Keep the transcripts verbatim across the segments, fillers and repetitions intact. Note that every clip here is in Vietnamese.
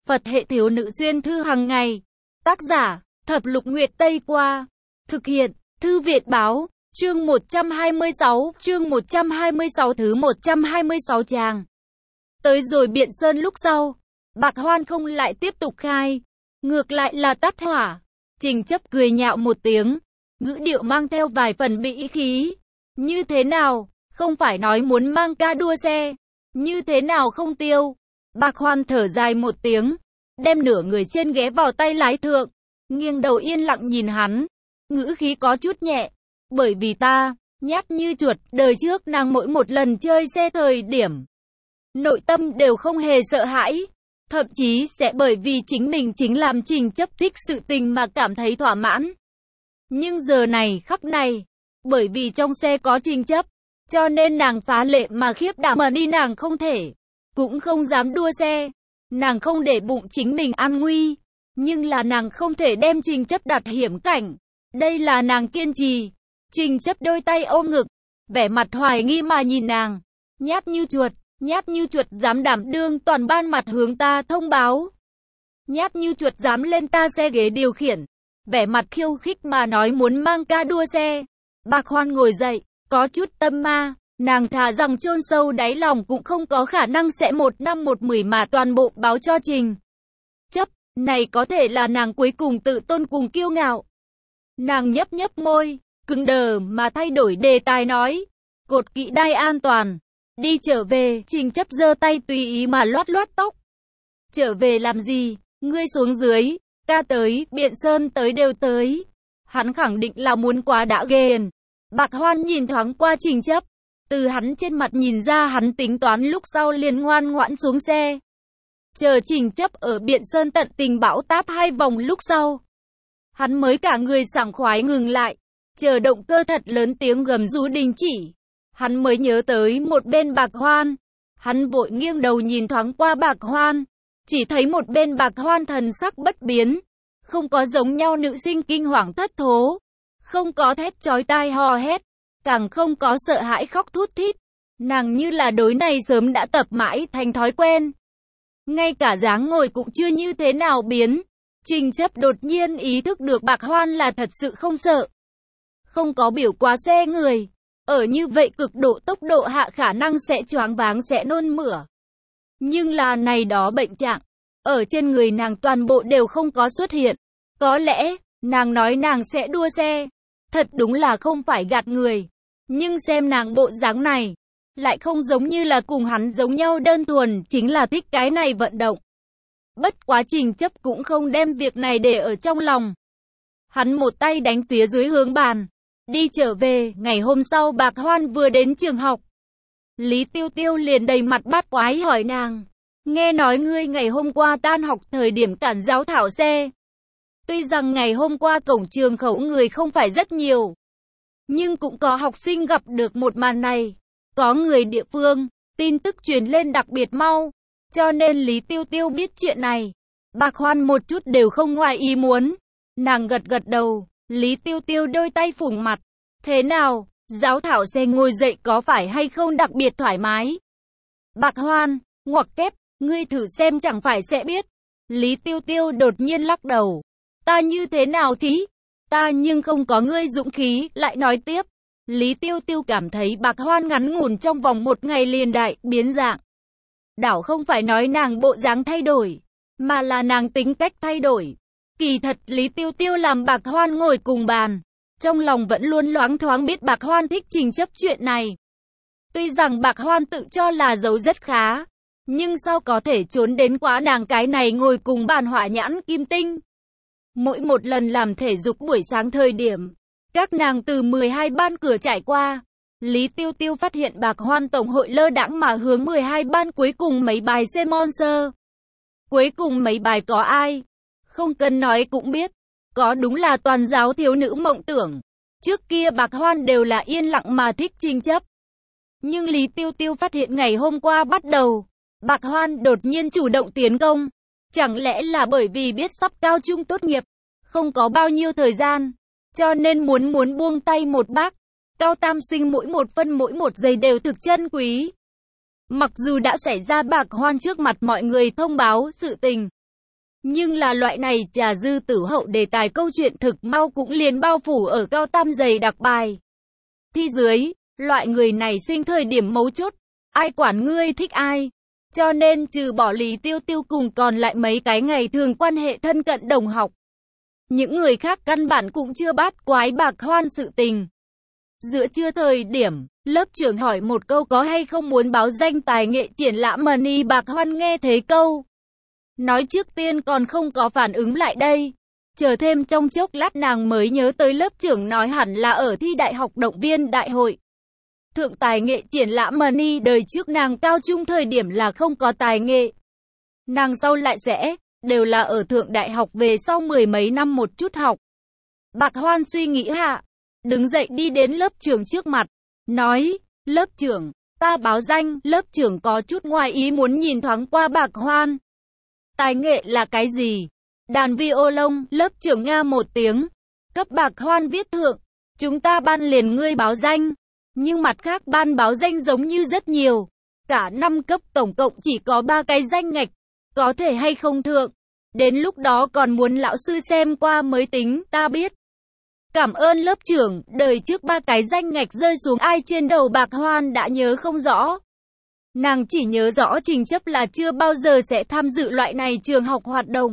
Phật hệ thiếu nữ xuyên thư hàng ngày. Tác giả, Thập Lục Nguyệt Tây Qua. Thực hiện, Thư Viện Báo. Chương một trăm hai mươi sáu, chương một trăm hai mươi sáu thứ một trăm hai mươi sáu trang. Tới rồi Biện Sơn lúc sau, Bạc Hoan không lại tiếp tục khai, ngược lại là tắt hỏa. Trình Chấp cười nhạo một tiếng, ngữ điệu mang theo vài phần bĩ khí. Như thế nào, không phải nói muốn mang ca đua xe, như thế nào không tiêu. Bạc Hoan thở dài một tiếng, đem nửa người trên ghé vào tay lái thượng, nghiêng đầu yên lặng nhìn hắn, ngữ khí có chút nhẹ. Bởi vì ta, nhát như chuột, đời trước nàng mỗi một lần chơi xe thời điểm, nội tâm đều không hề sợ hãi, thậm chí sẽ bởi vì chính mình chính làm Trình Chấp thích sự tình mà cảm thấy thỏa mãn. Nhưng giờ này khắc này, bởi vì trong xe có Trình Chấp, cho nên nàng phá lệ mà khiếp đảm mà đi, nàng không thể, cũng không dám đua xe. Nàng không để bụng chính mình an nguy, nhưng là nàng không thể đem Trình Chấp đặt hiểm cảnh. Đây là nàng kiên trì. Trình Chấp đôi tay ôm ngực, vẻ mặt hoài nghi mà nhìn nàng. Nhát như chuột, nhát như chuột dám đảm đương toàn ban mặt hướng ta thông báo. Nhát như chuột dám lên ta xe ghế điều khiển. Vẻ mặt khiêu khích mà nói muốn mang ca đua xe. Bạc Hoan ngồi dậy, có chút tâm ma. Nàng thà rằng chôn sâu đáy lòng cũng không có khả năng sẽ một năm một mười mà toàn bộ báo cho Trình Chấp. Này có thể là nàng cuối cùng tự tôn cùng kiêu ngạo. Nàng nhấp nhấp môi, cứng đờ mà thay đổi đề tài nói. Cột kỹ đai an toàn. Đi trở về. Trình Chấp giơ tay tùy ý mà loát loát tóc. Trở về làm gì? Ngươi xuống dưới. Ta tới, Biện Sơn tới đều tới. Hắn khẳng định là muốn quá đã ghiền. Bạc Hoan nhìn thoáng qua Trình Chấp. Từ hắn trên mặt nhìn ra hắn tính toán lúc sau liền ngoan ngoãn xuống xe. Chờ Trình Chấp ở Biện Sơn tận tình bão táp hai vòng lúc sau, hắn mới cả người sảng khoái ngừng lại. Chờ động cơ thật lớn tiếng gầm rú đình chỉ, hắn mới nhớ tới một bên Bạc Hoan. Hắn vội nghiêng đầu nhìn thoáng qua Bạc Hoan, chỉ thấy một bên Bạc Hoan thần sắc bất biến, không có giống nhau nữ sinh kinh hoàng thất thố, không có thét chói tai hò hét, càng không có sợ hãi khóc thút thít. Nàng như là đối này sớm đã tập mãi thành thói quen. Ngay cả dáng ngồi cũng chưa như thế nào biến. Trình Chấp đột nhiên ý thức được Bạc Hoan là thật sự không sợ, không có biểu quá xe người. Ở như vậy cực độ tốc độ hạ khả năng sẽ choáng váng sẽ nôn mửa. Nhưng là này đó bệnh trạng, ở trên người nàng toàn bộ đều không có xuất hiện. Có lẽ, nàng nói nàng sẽ đua xe, thật đúng là không phải gạt người. Nhưng xem nàng bộ dáng này, lại không giống như là cùng hắn giống nhau đơn thuần, chính là thích cái này vận động. Bất quá Trình Chấp cũng không đem việc này để ở trong lòng. Hắn một tay đánh phía dưới hướng bàn. Đi trở về, ngày hôm sau Bạc Hoan vừa đến trường học. Lý Tiêu Tiêu liền đầy mặt bát quái hỏi nàng. Nghe nói ngươi ngày hôm qua tan học thời điểm cản giáo thảo xe. Tuy rằng ngày hôm qua cổng trường khẩu người không phải rất nhiều, nhưng cũng có học sinh gặp được một màn này. Có người địa phương, tin tức truyền lên đặc biệt mau, cho nên Lý Tiêu Tiêu biết chuyện này. Bạc Hoan một chút đều không ngoài ý muốn. Nàng gật gật đầu, Lý Tiêu Tiêu đôi tay phủng mặt. Thế nào, giáo thảo xe ngồi dậy có phải hay không đặc biệt thoải mái? Bạc Hoan, ngoặc kép, ngươi thử xem chẳng phải sẽ biết. Lý Tiêu Tiêu đột nhiên lắc đầu. Ta như thế nào thí? Ta nhưng không có ngươi dũng khí, lại nói tiếp. Lý Tiêu Tiêu cảm thấy Bạc Hoan ngắn ngủn trong vòng một ngày liền đại biến dạng. Đảo không phải nói nàng bộ dáng thay đổi, mà là nàng tính cách thay đổi. Kỳ thật Lý Tiêu Tiêu làm Bạc Hoan ngồi cùng bàn, trong lòng vẫn luôn loáng thoáng biết Bạc Hoan thích Trình Chấp chuyện này. Tuy rằng Bạc Hoan tự cho là giấu rất khá, nhưng sao có thể trốn đến quá nàng cái này ngồi cùng bàn hỏa nhãn kim tinh. Mỗi một lần làm thể dục buổi sáng thời điểm, các nàng từ mười hai ban cửa trải qua, Lý Tiêu Tiêu phát hiện Bạc Hoan tổng hội lơ đãng mà hướng mười hai ban cuối cùng mấy bài xem monster. Cuối cùng mấy bài có ai? Không cần nói cũng biết, có đúng là toàn giáo thiếu nữ mộng tưởng. Trước kia Bạc Hoan đều là yên lặng mà thích Trình Chấp. Nhưng Lý Tiêu Tiêu phát hiện ngày hôm qua bắt đầu, Bạc Hoan đột nhiên chủ động tiến công. Chẳng lẽ là bởi vì biết sắp cao trung tốt nghiệp, không có bao nhiêu thời gian, cho nên muốn muốn buông tay một bác. Cao tam sinh mỗi một phân mỗi một giây đều thực chân quý. Mặc dù đã xảy ra Bạc Hoan trước mặt mọi người thông báo sự tình, Nhưng là loại này trà dư tử hậu đề tài câu chuyện thực mau cũng liền bao phủ ở cao tam dày đặc bài thi dưới, loại người này sinh thời điểm mấu chốt, ai quản ngươi thích ai. Cho nên trừ bỏ Lý Tiêu Tiêu cùng còn lại mấy cái ngày thường quan hệ thân cận đồng học. Những người khác căn bản cũng chưa bát quái Bạc Hoan sự tình. Giữa trưa thời điểm, lớp trưởng hỏi một câu có hay không muốn báo danh tài nghệ triển lãm money. Bạc Hoan nghe thấy câu nói trước tiên còn không có phản ứng lại đây. Chờ thêm trong chốc lát nàng mới nhớ tới lớp trưởng nói hẳn là ở thi đại học động viên đại hội. Thượng tài nghệ triển lãm money đời trước nàng cao trung thời điểm là không có tài nghệ. Nàng sau lại sẽ, đều là ở thượng đại học về sau mười mấy năm một chút học. Bạc Hoan suy nghĩ hạ, đứng dậy đi đến lớp trưởng trước mặt, nói, lớp trưởng, ta báo danh. Lớp trưởng có chút ngoài ý muốn nhìn thoáng qua Bạc Hoan. Tài nghệ là cái gì? Đàn violon. Lớp trưởng nga một tiếng, cấp Bạc Hoan viết thượng, chúng ta ban liền ngươi báo danh. Nhưng mặt khác ban báo danh giống như rất nhiều. Cả năm cấp tổng cộng chỉ có ba cái danh ngạch. Có thể hay không thượng. Đến lúc đó còn muốn lão sư xem qua mới tính. Ta biết. Cảm ơn lớp trưởng. Đời trước ba cái danh ngạch rơi xuống ai trên đầu Bạc Hoan đã nhớ không rõ. Nàng chỉ nhớ rõ Trình Chấp là chưa bao giờ sẽ tham dự loại này trường học hoạt động.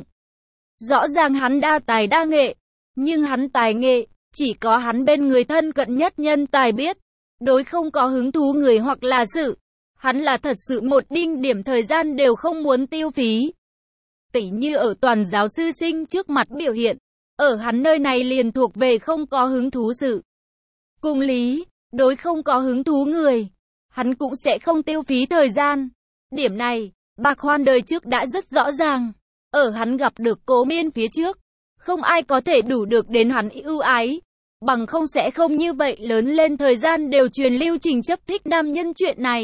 Rõ ràng hắn đa tài đa nghệ. Nhưng hắn tài nghệ chỉ có hắn bên người thân cận nhất nhân tài biết. Đối không có hứng thú người hoặc là sự, hắn là thật sự một đinh điểm thời gian đều không muốn tiêu phí. Tỉ như ở toàn giáo sư sinh trước mặt biểu hiện, ở hắn nơi này liền thuộc về không có hứng thú sự. Cùng lý, đối không có hứng thú người, hắn cũng sẽ không tiêu phí thời gian. Điểm này, Bạc Hoan đời trước đã rất rõ ràng. Ở hắn gặp được Cố Miên phía trước, không ai có thể đủ được đến hắn ưu ái. Bằng không sẽ không như vậy lớn lên thời gian đều truyền lưu Trình Chấp thích nam nhân chuyện này.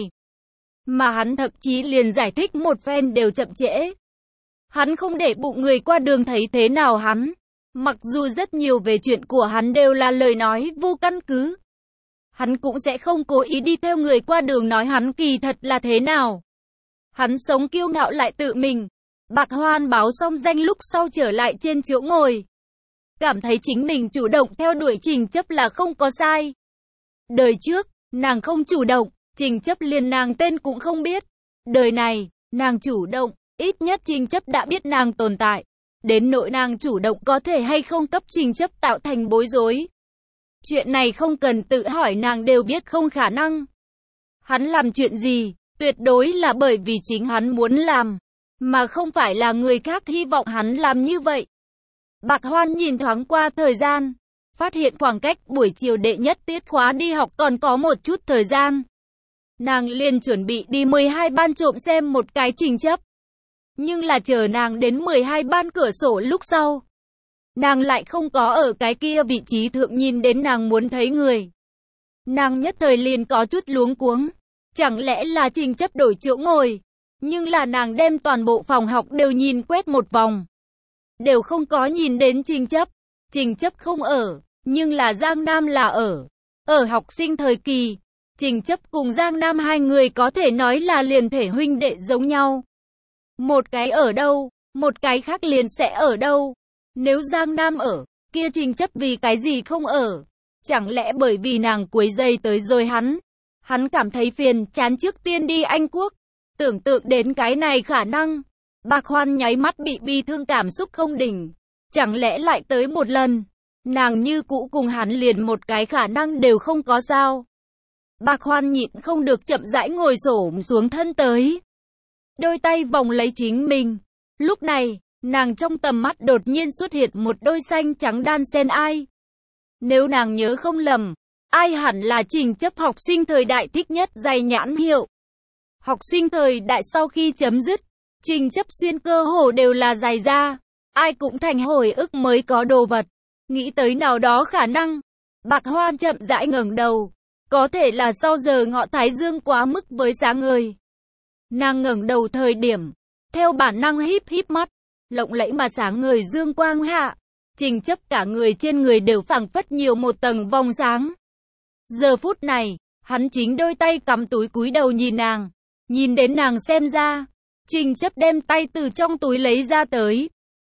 Mà hắn thậm chí liền giải thích một phen đều chậm trễ. Hắn không để bụng người qua đường thấy thế nào hắn. Mặc dù rất nhiều về chuyện của hắn đều là lời nói vô căn cứ. Hắn cũng sẽ không cố ý đi theo người qua đường nói hắn kỳ thật là thế nào. Hắn sống kiêu ngạo lại tự mình. Bạc Hoan báo xong danh lúc sau trở lại trên chỗ ngồi. Cảm thấy chính mình chủ động theo đuổi Trình Chấp là không có sai. Đời trước, nàng không chủ động, Trình Chấp liền nàng tên cũng không biết. Đời này, nàng chủ động, ít nhất Trình Chấp đã biết nàng tồn tại. Đến nỗi nàng chủ động có thể hay không cấp Trình Chấp tạo thành bối rối. Chuyện này không cần tự hỏi nàng đều biết không khả năng. Hắn làm chuyện gì, tuyệt đối là bởi vì chính hắn muốn làm, mà không phải là người khác hy vọng hắn làm như vậy. Bạc Hoan nhìn thoáng qua thời gian, phát hiện khoảng cách buổi chiều đệ nhất tiết khóa đi học còn có một chút thời gian. Nàng liền chuẩn bị đi mười hai ban trộm xem một cái Trình Chấp. Nhưng là chờ nàng đến mười hai ban cửa sổ lúc sau. Nàng lại không có ở cái kia vị trí thượng nhìn đến nàng muốn thấy người. Nàng nhất thời liền có chút luống cuống. Chẳng lẽ là Trình Chấp đổi chỗ ngồi. Nhưng là nàng đem toàn bộ phòng học đều nhìn quét một vòng. Đều không có nhìn đến Trình Chấp. Trình Chấp không ở, nhưng là Giang Nam là ở. Ở học sinh thời kỳ, Trình Chấp cùng Giang Nam hai người có thể nói là liền thể huynh đệ giống nhau. Một cái ở đâu, một cái khác liền sẽ ở đâu. Nếu Giang Nam ở, kia Trình Chấp vì cái gì không ở? Chẳng lẽ bởi vì nàng quấy rầy tới rồi hắn? Hắn cảm thấy phiền chán trước tiên đi Anh Quốc. Tưởng tượng đến cái này khả năng. Bạc Hoan nháy mắt bị bi thương cảm xúc không đỉnh. Chẳng lẽ lại tới một lần, nàng như cũ cùng hắn liền một cái khả năng đều không có sao. Bạc Hoan nhịn không được chậm rãi ngồi xổm xuống thân tới. Đôi tay vòng lấy chính mình. Lúc này, nàng trong tầm mắt đột nhiên xuất hiện một đôi xanh trắng đan xen ai. Nếu nàng nhớ không lầm, ai hẳn là Trình Chấp học sinh thời đại thích nhất giày nhãn hiệu. Học sinh thời đại sau khi chấm dứt, Trình Chấp xuyên cơ hồ đều là giày da. Ai cũng thành hồi ức mới có đồ vật. Nghĩ tới nào đó khả năng. Bạc Hoan chậm rãi ngẩng đầu. Có thể là sau giờ ngọ thái dương quá mức với sáng ngời. Nàng ngẩng đầu thời điểm, theo bản năng híp híp mắt, lộng lẫy mà sáng ngời dương quang hạ. Trình Chấp cả người trên người đều phảng phất nhiều một tầng vòng sáng. Giờ phút này, hắn chính đôi tay cắm túi cúi đầu nhìn nàng. Nhìn đến nàng xem ra, Trình Chấp đem tay từ trong túi lấy ra tới.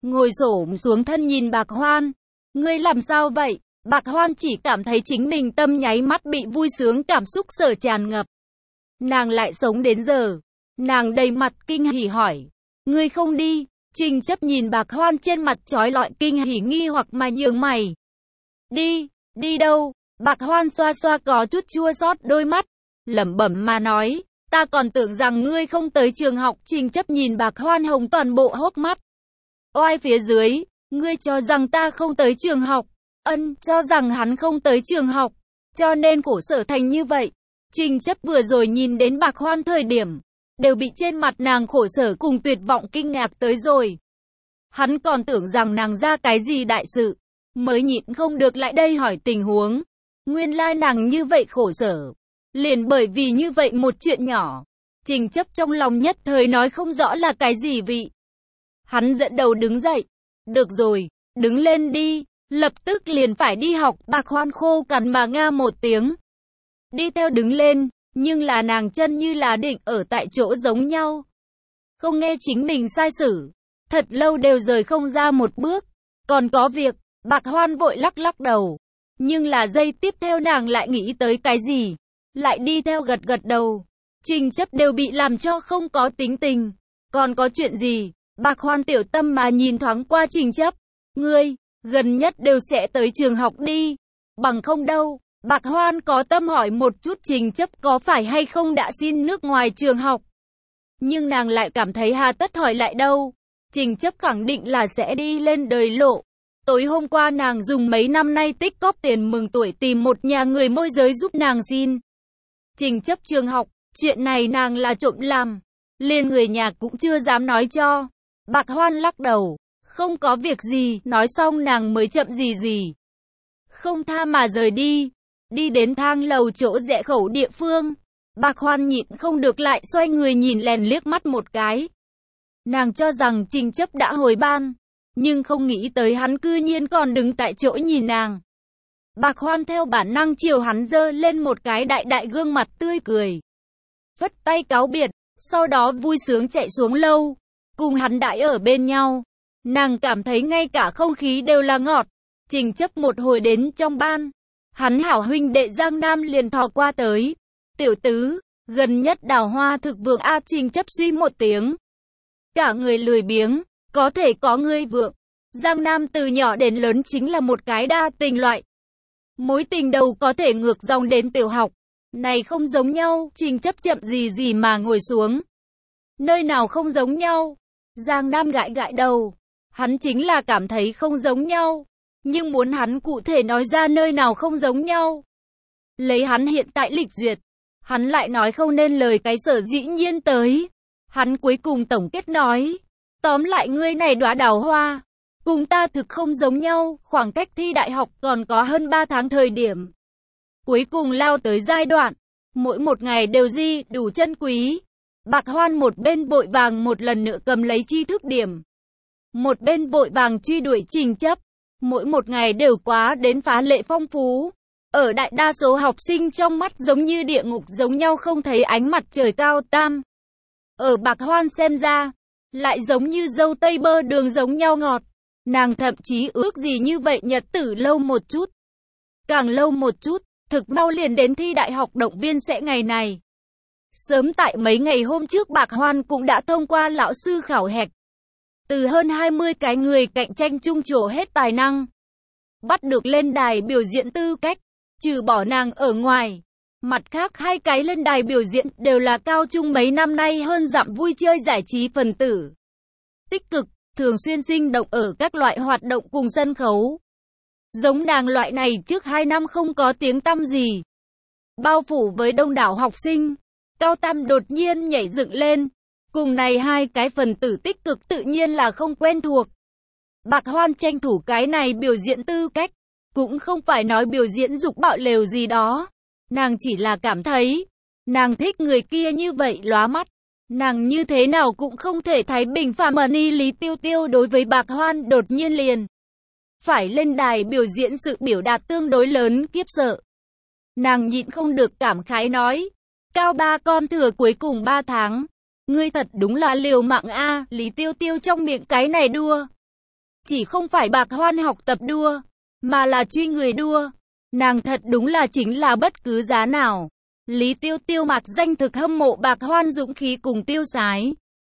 ngồi xổm xuống thân nhìn Bạc Hoan. Ngươi làm sao vậy? Bạc Hoan chỉ cảm thấy chính mình tâm nháy mắt bị vui sướng cảm xúc sở tràn ngập. Nàng lại sống đến giờ. Nàng đầy mặt kinh hỉ hỏi. Ngươi không đi? Trình Chấp nhìn Bạc Hoan trên mặt trói lọi kinh hỉ nghi hoặc mà nhướng mày. Đi, đi đâu? Bạc Hoan xoa xoa có chút chua xót đôi mắt, lẩm bẩm mà nói, ta còn tưởng rằng ngươi không tới trường học. Trình Chấp nhìn Bạc Hoan hồng toàn bộ hốc mắt. Oai phía dưới, ngươi cho rằng ta không tới trường học? Ân, cho rằng hắn không tới trường học, cho nên khổ sở thành như vậy. Trình Chấp vừa rồi nhìn đến Bạc Hoan thời điểm, đều bị trên mặt nàng khổ sở cùng tuyệt vọng kinh ngạc tới rồi. Hắn còn tưởng rằng nàng ra cái gì đại sự, mới nhịn không được lại đây hỏi tình huống. Nguyên lai nàng như vậy khổ sở, liền bởi vì như vậy một chuyện nhỏ. Trình Chấp trong lòng nhất thời nói không rõ là cái gì vị. Hắn dẫn đầu đứng dậy. Được rồi, đứng lên đi, lập tức liền phải đi học. Bạc Hoan khô cằn mà nga một tiếng. Đi theo đứng lên, nhưng là nàng chân như là định ở tại chỗ giống nhau. Không nghe chính mình sai sử, thật lâu đều rời không ra một bước. Còn có việc, Bạc Hoan vội lắc lắc đầu. Nhưng là giây tiếp theo nàng lại nghĩ tới cái gì, lại đi theo gật gật đầu. Trình Chấp đều bị làm cho không có tính tình. Còn có chuyện gì? Bạc Hoan tiểu tâm mà nhìn thoáng qua Trình Chấp. Ngươi, gần nhất đều sẽ tới trường học đi. Bằng không đâu. Bạc Hoan có tâm hỏi một chút Trình Chấp có phải hay không đã xin nước ngoài trường học. Nhưng nàng lại cảm thấy hà tất hỏi lại đâu. Trình Chấp khẳng định là sẽ đi lên đời lộ. Tối hôm qua nàng dùng mấy năm nay tích cóp tiền mừng tuổi tìm một nhà người môi giới giúp nàng xin Trình Chấp trường học. Chuyện này nàng là trộm làm, liền người nhà cũng chưa dám nói cho. Bạc Hoan lắc đầu. Không có việc gì. Nói xong nàng mới chậm gì gì không tha mà rời đi. Đi đến thang lầu chỗ rẽ khẩu địa phương, Bạc Hoan nhịn không được lại xoay người nhìn lén liếc mắt một cái. Nàng cho rằng Trình Chấp đã hồi ban, nhưng không nghĩ tới hắn cư nhiên còn đứng tại chỗ nhìn nàng. Bạc Hoan theo bản năng chiều hắn giơ lên một cái đại đại gương mặt tươi cười, vất tay cáo biệt, sau đó vui sướng chạy xuống lâu, cùng hắn đãi ở bên nhau. Nàng cảm thấy ngay cả không khí đều là ngọt. Trình Chấp một hồi đến trong ban, hắn hảo huynh đệ Giang Nam liền thò qua tới. Tiểu tứ, gần nhất đào hoa thực vượng a. Trình Chấp suy một tiếng. Cả người lười biếng, có thể có ngươi vượng. Giang Nam từ nhỏ đến lớn chính là một cái đa tình loại. Mối tình đầu có thể ngược dòng đến tiểu học. Này không giống nhau. Trình Chấp chậm gì gì mà ngồi xuống. Nơi nào không giống nhau? Giang Nam gãi gãi đầu. Hắn chính là cảm thấy không giống nhau. Nhưng muốn hắn cụ thể nói ra nơi nào không giống nhau. Lấy hắn hiện tại lịch duyệt, hắn lại nói không nên lời cái sở dĩ nhiên tới. Hắn cuối cùng tổng kết nói. Tóm lại ngươi này đóa đào hoa, cùng ta thực không giống nhau. Khoảng cách thi đại học còn có hơn ba tháng thời điểm. Cuối cùng lao tới giai đoạn, mỗi một ngày đều di đủ chân quý. Bạc Hoan một bên vội vàng một lần nữa cầm lấy tri thức điểm, một bên vội vàng truy đuổi Trình Chấp. Mỗi một ngày đều quá đến phá lệ phong phú. Ở đại đa số học sinh trong mắt giống như địa ngục giống nhau không thấy ánh mặt trời cao tam. Ở Bạc Hoan xem ra, lại giống như dâu tây bơ đường giống nhau ngọt. Nàng thậm chí ước gì như vậy nhật tử lâu một chút. Càng lâu một chút, thực mau liền đến thi đại học động viên sẽ ngày này. Sớm tại mấy ngày hôm trước Bạc Hoan cũng đã thông qua lão sư khảo hạch. Từ hơn hai mươi cái người cạnh tranh chung trổ hết tài năng, bắt được lên đài biểu diễn tư cách, trừ bỏ nàng ở ngoài. Mặt khác hai cái lên đài biểu diễn đều là cao trung mấy năm nay hơn dặm vui chơi giải trí phần tử. Tích cực, thường xuyên sinh động ở các loại hoạt động cùng sân khấu. Giống nàng loại này trước hai năm không có tiếng tăm gì. Bao phủ với đông đảo học sinh, cao tam đột nhiên nhảy dựng lên. Cùng này hai cái phần tử tích cực tự nhiên là không quen thuộc. Bạc Hoan tranh thủ cái này biểu diễn tư cách, cũng không phải nói biểu diễn dục bạo lều gì đó. Nàng chỉ là cảm thấy, nàng thích người kia như vậy lóa mắt. Nàng như thế nào cũng không thể thấy bình phàm mà ni Lý Tiêu Tiêu đối với Bạc Hoan đột nhiên liền phải lên đài biểu diễn sự biểu đạt tương đối lớn kiếp sợ. Nàng nhịn không được cảm khái nói, cao ba con thừa cuối cùng ba tháng. Ngươi thật đúng là liều mạng a. Lý Tiêu Tiêu trong miệng cái này đua, Chỉ không phải Bạc Hoan học tập đua, mà là truy người đua. Nàng thật đúng là chính là bất cứ giá nào. Lý Tiêu Tiêu mặc danh thực hâm mộ Bạc Hoan dũng khí cùng tiêu sái.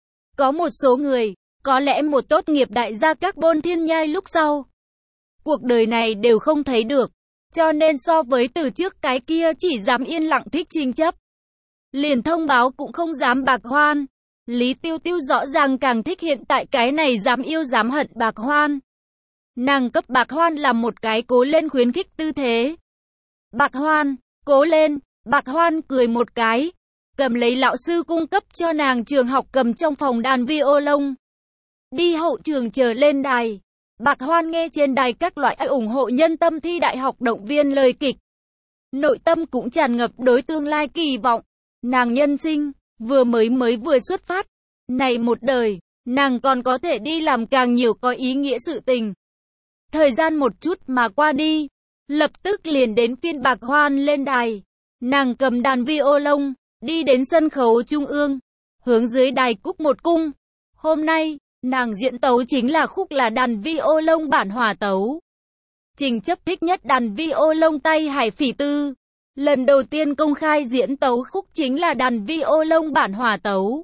Có một số người, có lẽ một tốt nghiệp đại gia carbon thiên nhai lúc sau, cuộc đời này đều không thấy được. Cho nên so với từ trước cái kia chỉ dám yên lặng thích tranh chấp, liền thông báo cũng không dám Bạc Hoan. Lý Tiêu Tiêu rõ ràng càng thích hiện tại cái này dám yêu dám hận Bạc Hoan. Nàng cấp Bạc Hoan làm một cái cố lên khuyến khích tư thế. Bạc Hoan, cố lên. Bạc Hoan cười một cái, cầm lấy lão sư cung cấp cho nàng trường học cầm trong phòng đàn violon. Đi hậu trường chờ lên đài. Bạc Hoan nghe trên đài các loại ủng hộ nhân tâm thi đại học động viên lời kịch. Nội tâm cũng tràn ngập đối tương lai kỳ vọng. Nàng nhân sinh, vừa mới mới vừa xuất phát. Này một đời, nàng còn có thể đi làm càng nhiều có ý nghĩa sự tình. Thời gian một chút mà qua đi, lập tức liền đến phiên Bạc Hoan lên đài. Nàng cầm đàn violon, đi đến sân khấu trung ương, hướng dưới đài cúc một cung. Hôm nay, nàng diễn tấu chính là khúc là đàn violon bản hòa tấu. Trình Chấp thích nhất đàn violon tay Hải Phỉ Tư. Lần đầu tiên công khai diễn tấu khúc chính là đàn violon bản hòa tấu.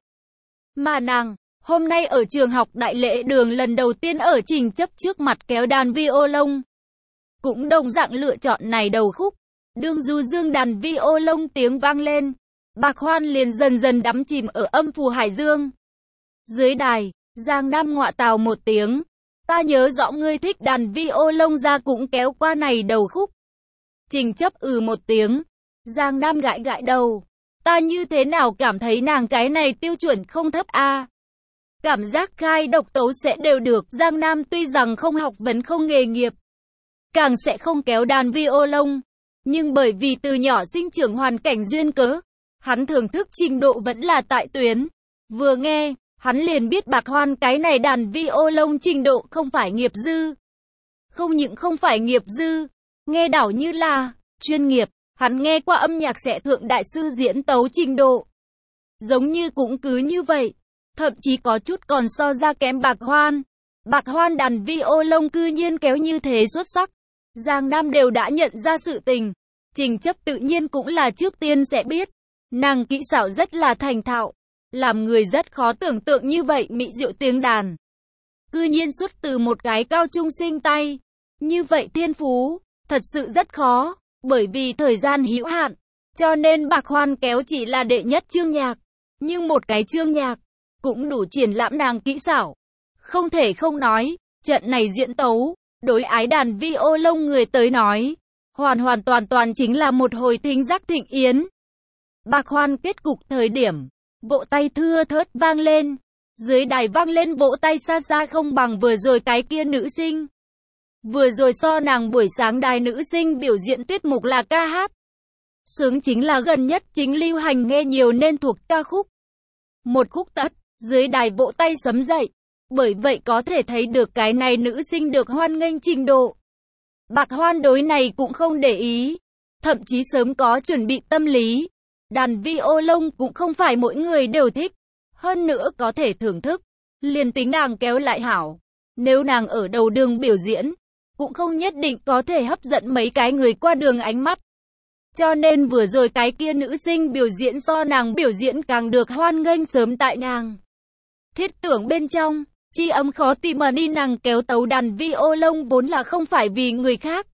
Mà nàng, hôm nay ở trường học Đại Lễ Đường lần đầu tiên ở Trình Chấp trước mặt kéo đàn violon. Cũng đồng dạng lựa chọn này đầu khúc. Đương du dương đàn violon tiếng vang lên, Bạc Hoan liền dần dần đắm chìm ở âm phù hải dương. Dưới đài, Giang Nam ngọa tào một tiếng. Ta nhớ rõ ngươi thích đàn violon ra cũng kéo qua này đầu khúc. Trình Chấp ừ một tiếng. Giang Nam gãi gãi đầu. Ta như thế nào cảm thấy nàng cái này tiêu chuẩn không thấp a à? Cảm giác khai độc tấu sẽ đều được. Giang Nam tuy rằng không học vấn không nghề nghiệp, càng sẽ không kéo đàn violon. Nhưng bởi vì từ nhỏ sinh trưởng hoàn cảnh duyên cớ, hắn thưởng thức trình độ vẫn là tại tuyến. Vừa nghe, hắn liền biết Bạc Hoan cái này đàn violon trình độ không phải nghiệp dư. Không những không phải nghiệp dư, nghe đảo như là chuyên nghiệp, hắn nghe qua âm nhạc sẽ thượng đại sư diễn tấu trình độ. Giống như cũng cứ như vậy, thậm chí có chút còn so ra kém Bạc Hoan. Bạc Hoan đàn violon cư nhiên kéo như thế xuất sắc. Giang Nam đều đã nhận ra sự tình. Trình Chấp tự nhiên cũng là trước tiên sẽ biết. Nàng kỹ xảo rất là thành thạo. Làm người rất khó tưởng tượng như vậy mỹ diệu tiếng đàn. Cư nhiên xuất từ một cái cao trung sinh tay. Như vậy thiên phú, thật sự rất khó. Bởi vì thời gian hữu hạn. Cho nên Bạc Hoan kéo chỉ là đệ nhất chương nhạc. Nhưng một cái chương nhạc, cũng đủ triển lãm nàng kỹ xảo. Không thể không nói, trận này diễn tấu, đối ái đàn violon người tới nói, hoàn hoàn toàn toàn chính là một hồi thính giác thịnh yến. Bạc Hoan kết cục thời điểm, vỗ tay thưa thớt vang lên. Dưới đài vang lên vỗ tay xa xa không bằng vừa rồi cái kia nữ sinh. Vừa rồi so nàng buổi sáng đài nữ sinh biểu diễn tiết mục là ca hát. Sướng chính là gần nhất chính lưu hành nghe nhiều nên thuộc ca khúc. Một khúc tất, dưới đài vỗ tay sấm dậy. Bởi vậy có thể thấy được cái này nữ sinh được hoan nghênh trình độ. Bạc Hoan đối này cũng không để ý, thậm chí sớm có chuẩn bị tâm lý. Đàn violon cũng không phải mỗi người đều thích, hơn nữa có thể thưởng thức. Liền tính nàng kéo lại hảo, nếu nàng ở đầu đường biểu diễn, cũng không nhất định có thể hấp dẫn mấy cái người qua đường ánh mắt. Cho nên vừa rồi cái kia nữ sinh biểu diễn so nàng biểu diễn càng được hoan nghênh sớm tại nàng thiết tưởng bên trong. Chi âm khó tìm mà đi nàng kéo tấu đàn violon vốn là không phải vì người khác,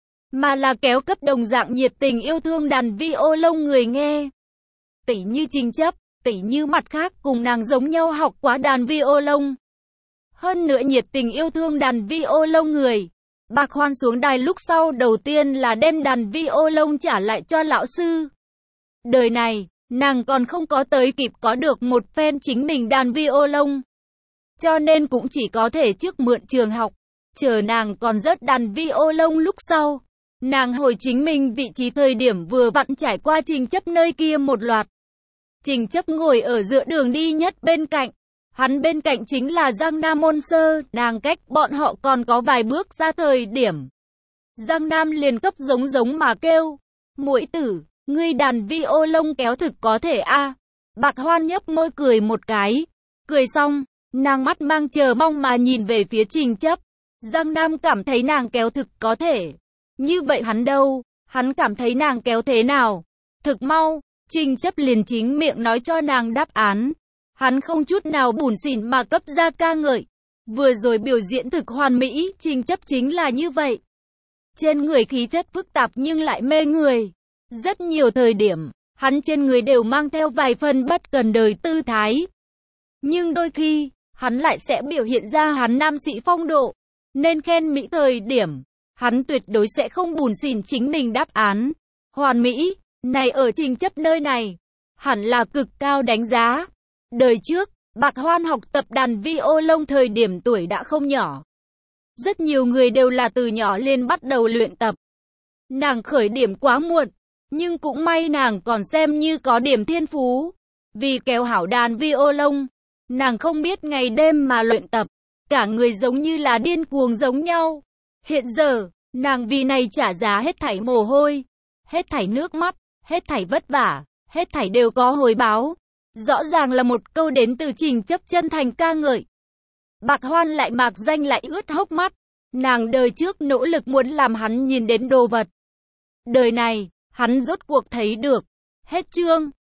mà là kéo cấp đồng dạng nhiệt tình yêu thương đàn violon người nghe. Tỉ như Trình Chấp, tỉ như mặt khác cùng nàng giống nhau học quá đàn violon. Hơn nữa nhiệt tình yêu thương đàn violon người. Bạc Hoan xuống đài lúc sau đầu tiên là đem đàn violon trả lại cho lão sư. Đời này, nàng còn không có tới kịp có được một phen chính mình đàn violon. Cho nên cũng chỉ có thể trước mượn trường học, chờ nàng còn rớt đàn violon lúc sau. Nàng hồi chính mình vị trí thời điểm vừa vặn trải qua Trình Chấp nơi kia một loạt. Trình Chấp ngồi ở giữa đường đi nhất bên cạnh. Hắn bên cạnh chính là Giang Nam môn sơ, nàng cách bọn họ còn có vài bước ra thời điểm. Giang Nam liền cấp giống giống mà kêu. Muội tử, ngươi đàn violon kéo thực có thể a à? Bạc Hoan nhấp môi cười một cái. Cười xong, nàng mắt mang chờ mong mà nhìn về phía Trình Chấp. Giang Nam cảm thấy nàng kéo thực có thể. Như vậy hắn đâu, hắn cảm thấy nàng kéo thế nào? Thực mau, Trình Chấp liền chính miệng nói cho nàng đáp án. Hắn không chút nào bủn xỉn mà cấp ra ca ngợi. Vừa rồi biểu diễn thực hoàn mỹ, Trình Chấp chính là như vậy. Trên người khí chất phức tạp nhưng lại mê người. Rất nhiều thời điểm, hắn trên người đều mang theo vài phần bất cần đời tư thái. Nhưng đôi khi, hắn lại sẽ biểu hiện ra hắn nam sĩ phong độ. Nên khen mỹ thời điểm, hắn tuyệt đối sẽ không bủn xỉn chính mình đáp án. Hoàn mỹ, này ở Trình Chấp nơi này, hẳn là cực cao đánh giá. Đời trước, Bạc Hoan học tập đàn violon thời điểm tuổi đã không nhỏ. Rất nhiều người đều là từ nhỏ lên bắt đầu luyện tập. Nàng khởi điểm quá muộn, nhưng cũng may nàng còn xem như có điểm thiên phú. Vì kéo hảo đàn violon, nàng không biết ngày đêm mà luyện tập, cả người giống như là điên cuồng giống nhau. Hiện giờ, nàng vì này trả giá hết thảy mồ hôi, hết thảy nước mắt, hết thảy vất vả, hết thảy đều có hồi báo. Rõ ràng là một câu đến từ Trình Chấp chân thành ca ngợi. Bạc Hoan lại mạc danh lại ướt hốc mắt. Nàng đời trước nỗ lực muốn làm hắn nhìn đến đồ vật. Đời này, hắn rốt cuộc thấy được. Hết chương.